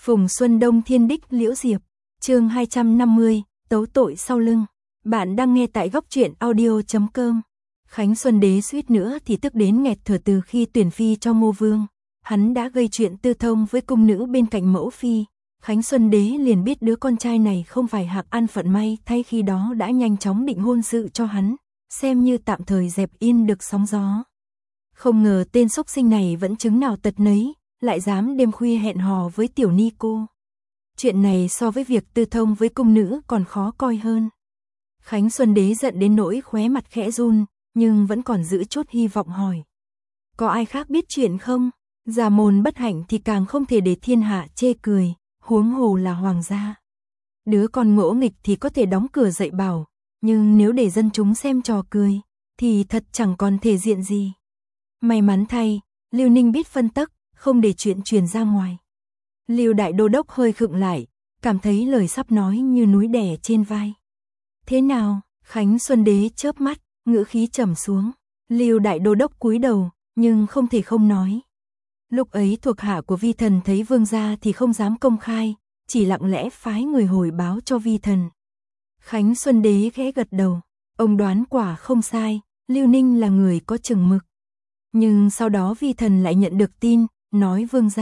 Phùng Xuân Đông Thiên Đích Liễu Diệp, chương 250, tấu tội sau lưng. Bạn đang nghe tại góc truyện audio.com. Khánh Xuân Đế suýt nữa thì tức đến nghẹt thở từ khi tuyển phi cho Ngô Vương. Hắn đã gây chuyện tư thông với cung nữ bên cạnh mẫu phi. Khánh Xuân Đế liền biết đứa con trai này không phải hạng ăn phận may, thay khi đó đã nhanh chóng định hôn sự cho hắn, xem như tạm thời dẹp yên được sóng gió. Không ngờ tên xúc sinh này vẫn chứng nào tật nấy, lại dám đêm khuya hẹn hò với tiểu ni cô. Chuyện này so với việc tư thông với cung nữ còn khó coi hơn. Khánh Xuân Đế giận đến nỗi khóe mặt khẽ run, nhưng vẫn còn giữ chút hy vọng hỏi. Có ai khác biết chuyện không? Già môn bất hạnh thì càng không thể để thiên hạ chê cười, huống hồ là hoàng gia. Đứa con ngỗ nghịch thì có thể đóng cửa dạy bảo, nhưng nếu để dân chúng xem trò cười, thì thật chẳng còn thể diện gì. May mắn thay, Lưu Ninh biết phân tắc, không để chuyện truyền ra ngoài. Lưu Đại Đô Đốc hơi khựng lại, cảm thấy lời sắp nói như núi đè trên vai. Thế nào? Khánh Xuân Đế chớp mắt, ngữ khí trầm xuống. Lưu Đại Đô Đốc cúi đầu, nhưng không thể không nói. Lúc ấy thuộc hạ của vi thần thấy vương gia thì không dám công khai, chỉ lặng lẽ phái người hồi báo cho vi thần. Khánh Xuân Đế khẽ gật đầu, ông đoán quả không sai, Lưu Ninh là người có chừng mực. Nhưng sau đó vi thần lại nhận được tin, nói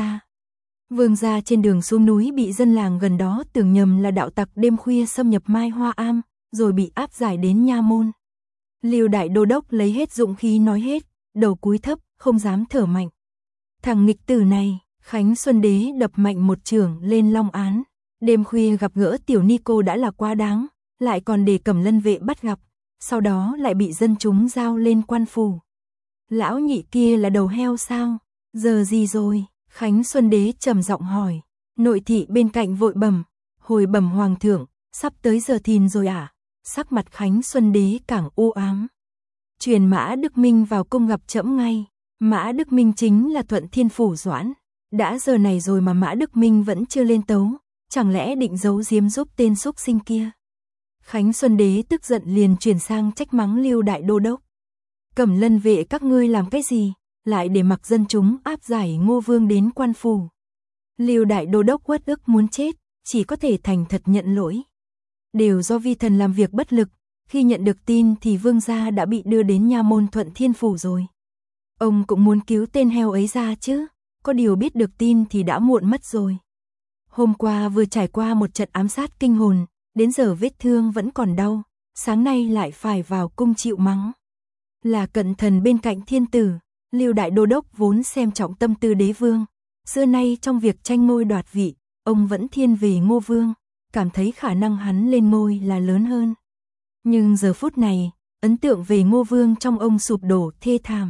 Vương gia trên đường xuống núi bị dân làng gần đó tưởng nhầm là đạo tặc đêm khuya xâm nhập Mai Hoa Am, rồi bị áp giải đến nha môn. Lưu Đại Đô Đốc lấy hết dũng khí nói hết, đầu cúi thấp, không dám thở mạnh. Thằng nghịch tử này, Khánh Xuân Đế đập mạnh một chưởng lên long án. Đêm khuya gặp gỡ tiểu ni cô đã là quá đáng, lại còn để Cẩm Lân vệ bắt gặp, sau đó lại bị dân chúng giao lên quan phủ. Lão nhị kia là đầu heo sao? Giờ gì rồi? Khánh Xuân Đế trầm giọng hỏi. Nội thị bên cạnh vội bẩm, hồi bẩm hoàng thượng, sắp tới giờ thìn rồi à? Sắc mặt Khánh Xuân Đế càng u ám. Truyền Mã Đức Minh vào cung gặp trẫm ngay. Mã Đức Minh chính là Thuận Thiên Phủ Doãn. Đã giờ này rồi mà Mã Đức Minh vẫn chưa lên tấu, chẳng lẽ định giấu giếm giúp tên xúc sinh kia? Khánh Xuân Đế tức giận liền chuyển sang trách mắng Lưu Đại Đô Đốc. Cẩm Lân vệ các ngươi làm cái gì, lại để mặc dân chúng áp giải Ngô Vương đến quan phủ? Lưu Đại Đô Đốc uất ức muốn chết, chỉ có thể thành thật nhận lỗi. Đều do vi thần làm việc bất lực, khi nhận được tin thì vương gia đã bị đưa đến nha môn Thuận Thiên Phủ rồi. Ông cũng muốn cứu tên heo ấy ra chứ, có điều biết được tin thì đã muộn mất rồi. Hôm qua vừa trải qua một trận ám sát kinh hồn, đến giờ vết thương vẫn còn đau, sáng nay lại phải vào cung chịu mắng. Là cận thần bên cạnh thiên tử, Lưu Đại Đô Đốc vốn xem trọng tâm tư đế vương. Xưa nay trong việc tranh ngôi đoạt vị, ông vẫn thiên về Ngô Vương, cảm thấy khả năng hắn lên ngôi là lớn hơn. Nhưng giờ phút này, ấn tượng về Ngô Vương trong ông sụp đổ thê thảm.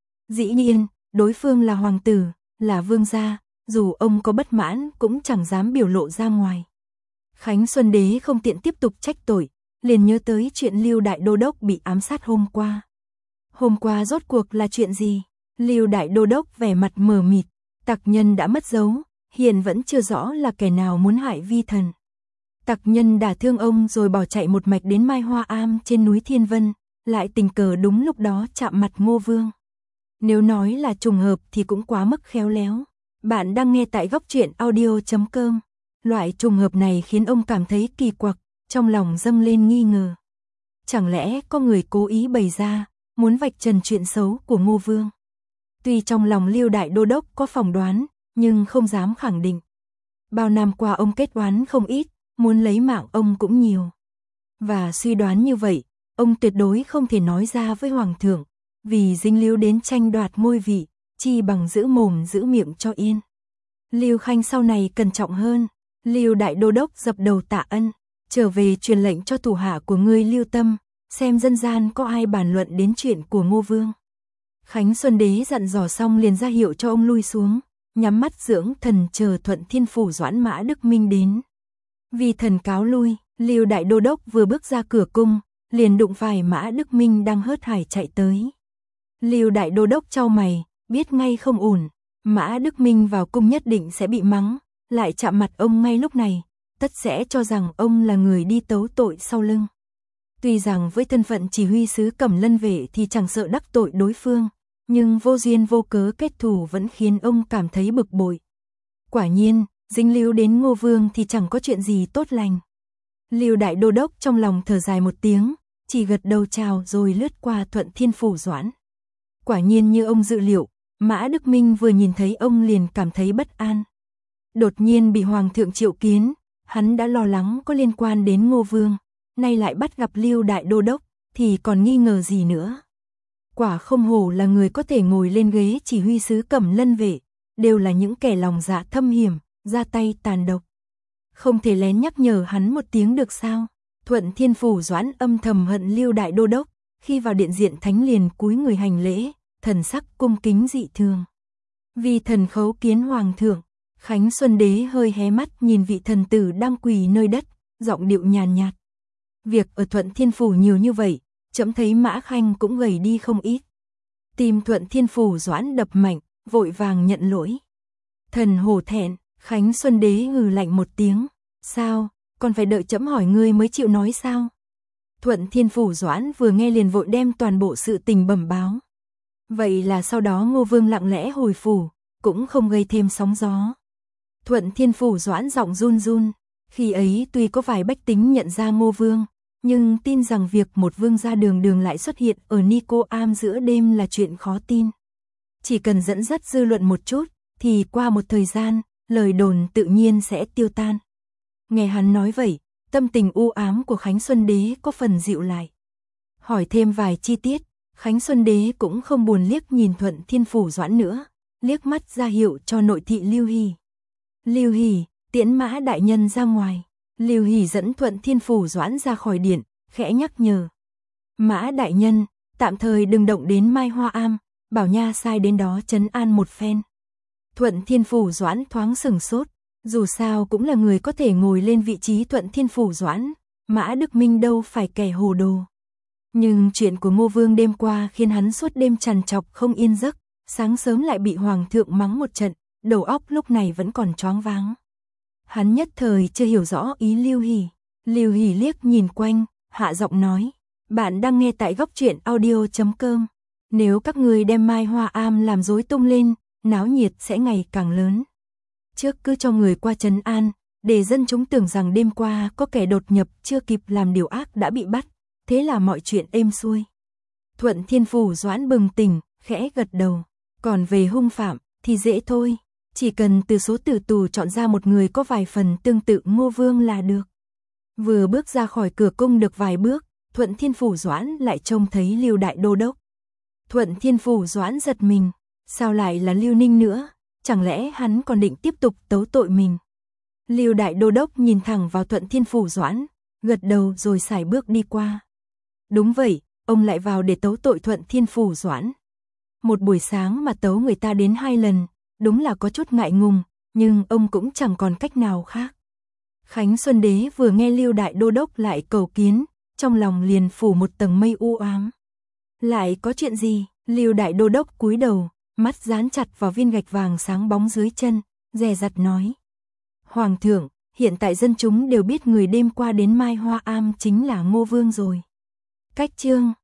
Dĩ nhiên, đối phương là hoàng tử, là vương gia, dù ông có bất mãn cũng chẳng dám biểu lộ ra ngoài. Khánh Xuân Đế không tiện tiếp tục trách tội, liền nhớ tới chuyện Lưu Đại Đô Đốc bị ám sát hôm qua. Hôm qua rốt cuộc là chuyện gì? Lưu Đại Đô Đốc vẻ mặt mờ mịt, tặc nhân đã mất dấu, hiện vẫn chưa rõ là kẻ nào muốn hại vi thần. Tặc nhân đả thương ông rồi bỏ chạy một mạch đến Mai Hoa Am trên núi Thiên Vân, lại tình cờ đúng lúc đó chạm mặt Ngô Vương. Nếu nói là trùng hợp thì cũng quá mức khéo léo. Bạn đang nghe tại góc truyện audio.com. Loại trùng hợp này khiến ông cảm thấy kỳ quặc, trong lòng dâng lên nghi ngờ. Chẳng lẽ có người cố ý bày ra, muốn vạch trần chuyện xấu của Ngô Vương? Tuy trong lòng Lưu Đại Đô Đốc có phỏng đoán, nhưng không dám khẳng định. Bao năm qua ông kết oán không ít, muốn lấy mạng ông cũng nhiều. Và suy đoán như vậy, ông tuyệt đối không thể nói ra với hoàng thượng, vì dính líu đến tranh đoạt ngôi vị, chi bằng giữ mồm giữ miệng cho yên. Lưu Khanh sau này cẩn trọng hơn. Lưu Đại Đô Đốc dập đầu tạ ân, trở về truyền lệnh cho thủ hạ của ngươi Lưu Tâm, xem dân gian có ai bàn luận đến chuyện của Ngô Vương. Khánh Xuân Đế dặn dò xong liền ra hiệu cho ông lui xuống, nhắm mắt dưỡng thần chờ Thuận Thiên Phủ Doãn Mã Đức Minh đến. Vì thần cáo lui, Lưu Đại Đô Đốc vừa bước ra cửa cung, liền đụng phải Mã Đức Minh đang hớt hải chạy tới. Lưu Đại Đô Đốc chau mày, biết ngay không ổn, Mã Đức Minh vào cung nhất định sẽ bị mắng, lại chạm mặt ông ngay lúc này, tất sẽ cho rằng ông là người đi tấu tội sau lưng. Tuy rằng với thân phận chỉ huy sứ Cẩm Lân vệ thì chẳng sợ đắc tội đối phương, nhưng vô duyên vô cớ kết thù vẫn khiến ông cảm thấy bực bội. Quả nhiên, dính líu đến Ngô Vương thì chẳng có chuyện gì tốt lành. Lưu đại đô đốc trong lòng thở dài một tiếng, chỉ gật đầu chào rồi lướt qua Thuận Thiên Phủ Doãn. Quả nhiên như ông dự liệu, Mã Đức Minh vừa nhìn thấy ông liền cảm thấy bất an. Đột nhiên bị Hoàng thượng triệu kiến, hắn đã lo lắng có liên quan đến Ngô Vương, nay lại bắt gặp Lưu đại đô đốc, thì còn nghi ngờ gì nữa. Quả không hổ là người có thể ngồi lên ghế chỉ huy sứ Cẩm Lân vệ, đều là những kẻ lòng dạ thâm hiểm, ra tay tàn độc. Không thể lén nhắc nhở hắn một tiếng được sao? Thuận Thiên Phủ Doãn âm thầm hận Lưu đại đô đốc, khi vào điện diện thánh liền cúi người hành lễ, thần sắc cung kính dị thường. Vì thần khấu kiến hoàng thượng, Khánh Xuân Đế hơi hé mắt nhìn vị thần tử đang quỳ nơi đất, giọng điệu nhàn nhạt. Việc ở Thuận Thiên Phủ nhiều như vậy, trẫm thấy Mã Khanh cũng gầy đi không ít. Tim Thuận Thiên Phủ Doãn đập mạnh, vội vàng nhận lỗi. Thần hổ thẹn, Khánh Xuân Đế hừ lạnh một tiếng. Sao, còn phải đợi trẫm hỏi ngươi mới chịu nói sao? Thuận Thiên Phủ Doãn vừa nghe liền vội đem toàn bộ sự tình bẩm báo. Vậy là sau đó Ngô Vương lặng lẽ hồi phủ, cũng không gây thêm sóng gió. Thuận Thiên Phủ Doãn giọng run run, khi ấy tuy có vài bách tính nhận ra Ngô Vương, nhưng tin rằng việc một vương gia đường đường lại xuất hiện ở Nico Am giữa đêm là chuyện khó tin. Chỉ cần dẫn dắt dư luận một chút, thì qua một thời gian, lời đồn tự nhiên sẽ tiêu tan. Nghe hắn nói vậy, tâm tình u ám của Khánh Xuân Đế có phần dịu lại. Hỏi thêm vài chi tiết, Khánh Xuân Đế cũng không buồn liếc nhìn Thuận Thiên Phủ Doãn nữa, liếc mắt ra hiệu cho nội thị Lưu Hỷ. Lưu Hỷ, tiễn Mã đại nhân ra ngoài. Lưu Hỷ dẫn Thuận Thiên Phủ Doãn ra khỏi điện, khẽ nhắc nhở. Mã đại nhân, tạm thời đừng động đến Mai Hoa Am, bảo nha sai đến đó trấn an một phen. Thuận Thiên Phủ Doãn thoáng sừng sốt, dù sao cũng là người có thể ngồi lên vị trí Thuận Thiên Phủ Doãn, Mã Đức Minh đâu phải kẻ hồ đồ. Nhưng chuyện của Ngô Vương đêm qua khiến hắn suốt đêm trằn trọc không yên giấc, sáng sớm lại bị Hoàng thượng mắng một trận, đầu óc lúc này vẫn còn choáng váng. Hắn nhất thời chưa hiểu rõ ý Lưu Hỷ. Lưu Hỷ liếc nhìn quanh, hạ giọng nói, bạn đang nghe tại Góc Truyện Audio.com. Nếu các người đem Mai Hoa Am làm rối tung lên, náo nhiệt sẽ ngày càng lớn. Trước cứ cho người qua trấn an, để dân chúng tưởng rằng đêm qua có kẻ đột nhập chưa kịp làm điều ác đã bị bắt, thế là mọi chuyện êm xuôi. Thuận Thiên Phủ Doãn bừng tỉnh, khẽ gật đầu, còn về hung phạm thì dễ thôi, chỉ cần từ số tử tù chọn ra một người có vài phần tương tự Ngô Vương là được. Vừa bước ra khỏi cửa cung được vài bước, Thuận Thiên Phủ Doãn lại trông thấy Lưu đại đô đốc. Thuận Thiên Phủ Doãn giật mình, sao lại là Lưu Ninh nữa, chẳng lẽ hắn còn định tiếp tục tấu tội mình. Lưu đại đô đốc nhìn thẳng vào Thuận Thiên Phủ Doãn, gật đầu rồi sải bước đi qua. Đúng vậy, ông lại vào để tấu tội Thuận Thiên Phủ Doãn. Một buổi sáng mà tấu người ta đến 2 lần, đúng là có chút ngại ngùng, nhưng ông cũng chẳng còn cách nào khác. Khánh Xuân Đế vừa nghe Lưu đại đô đốc lại cầu kiến, trong lòng liền phủ một tầng mây u ám. Lại có chuyện gì? Lưu đại đô đốc cúi đầu, mắt dán chặt vào viên gạch vàng sáng bóng dưới chân, dè dặt nói. Hoàng thượng, hiện tại dân chúng đều biết người đêm qua đến Mai Hoa Am chính là Ngô Vương rồi. Cách chương